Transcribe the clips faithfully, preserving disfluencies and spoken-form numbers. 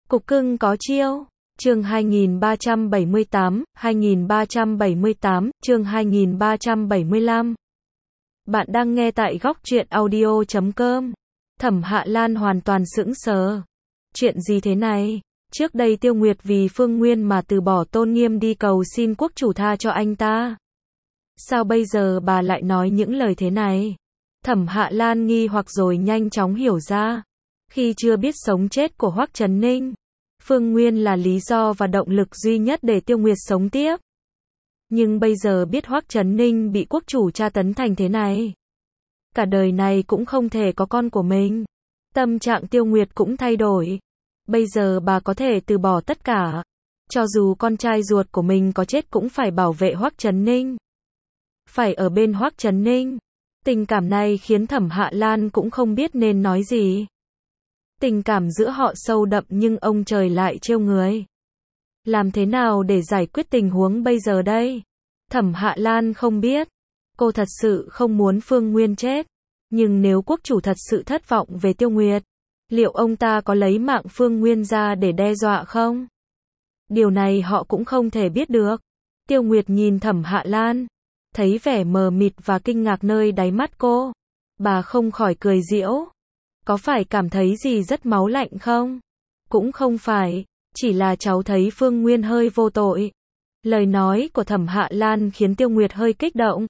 Cục cưng có chiêu. Chương hai nghìn ba trăm bảy mươi tám, hai nghìn ba trăm bảy mươi tám, chương hai nghìn ba trăm bảy mươi lăm. Bạn đang nghe tại góc truyện audio chấm com. Thẩm Hạ Lan hoàn toàn sững sờ. Chuyện gì thế này? Trước đây Tiêu Nguyệt vì Phương Nguyên mà từ bỏ tôn nghiêm đi cầu xin quốc chủ tha cho anh ta. Sao bây giờ bà lại nói những lời thế này? Thẩm Hạ Lan nghi hoặc rồi nhanh chóng hiểu ra. Khi chưa biết sống chết của Hoắc Trấn Ninh, Phương Nguyên là lý do và động lực duy nhất để Tiêu Nguyệt sống tiếp. Nhưng bây giờ biết Hoắc Trấn Ninh bị quốc chủ tra tấn thành thế này, cả đời này cũng không thể có con của mình. Tâm trạng Tiêu Nguyệt cũng thay đổi. Bây giờ bà có thể từ bỏ tất cả. Cho dù con trai ruột của mình có chết cũng phải bảo vệ Hoắc Trấn Ninh. Phải ở bên Hoắc Trấn Ninh. Tình cảm này khiến Thẩm Hạ Lan cũng không biết nên nói gì. Tình cảm giữa họ sâu đậm nhưng ông trời lại trêu người. Làm thế nào để giải quyết tình huống bây giờ đây? Thẩm Hạ Lan không biết. Cô thật sự không muốn Phương Nguyên chết. Nhưng nếu quốc chủ thật sự thất vọng về Tiêu Nguyệt, liệu ông ta có lấy mạng Phương Nguyên ra để đe dọa không? Điều này họ cũng không thể biết được. Tiêu Nguyệt nhìn Thẩm Hạ Lan, thấy vẻ mờ mịt và kinh ngạc nơi đáy mắt cô. Bà không khỏi cười giễu. Có phải cảm thấy gì rất máu lạnh không? Cũng không phải, chỉ là cháu thấy Phương Nguyên hơi vô tội. Lời nói của Thẩm Hạ Lan khiến Tiêu Nguyệt hơi kích động.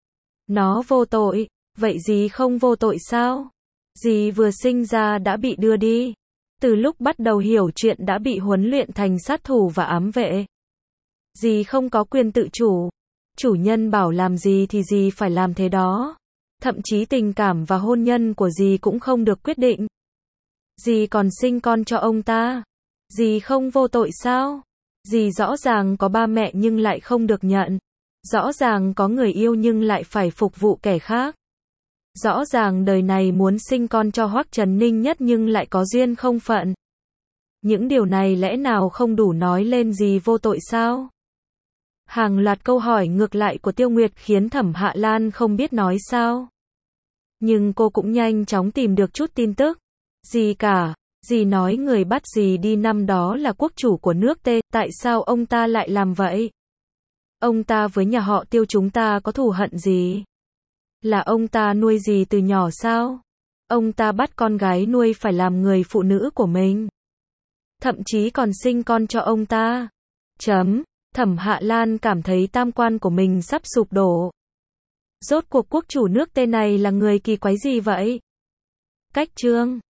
Nó vô tội, vậy dì không vô tội sao? Dì vừa sinh ra đã bị đưa đi. Từ lúc bắt đầu hiểu chuyện đã bị huấn luyện thành sát thủ và ám vệ. Dì không có quyền tự chủ. Chủ nhân bảo làm gì thì dì phải làm thế đó. Thậm chí tình cảm và hôn nhân của dì cũng không được quyết định. Dì còn sinh con cho ông ta. Dì không vô tội sao? Dì rõ ràng có ba mẹ nhưng lại không được nhận. Rõ ràng có người yêu nhưng lại phải phục vụ kẻ khác. Rõ ràng đời này muốn sinh con cho Hoắc Trấn Ninh nhất nhưng lại có duyên không phận. Những điều này lẽ nào không đủ nói lên dì vô tội sao? Hàng loạt câu hỏi ngược lại của Tiêu Nguyệt khiến Thẩm Hạ Lan không biết nói sao. Nhưng cô cũng nhanh chóng tìm được chút tin tức. Gì cả, dì nói người bắt dì đi năm đó là quốc chủ của nước T, tại sao ông ta lại làm vậy? Ông ta với nhà họ Tiêu chúng ta có thù hận gì? Là ông ta nuôi dì từ nhỏ sao? Ông ta bắt con gái nuôi phải làm người phụ nữ của mình. Thậm chí còn sinh con cho ông ta. Chấm. Thẩm Hạ Lan cảm thấy tam quan của mình sắp sụp đổ. Rốt cuộc quốc chủ nước tên này là người kỳ quái gì vậy? Cách chương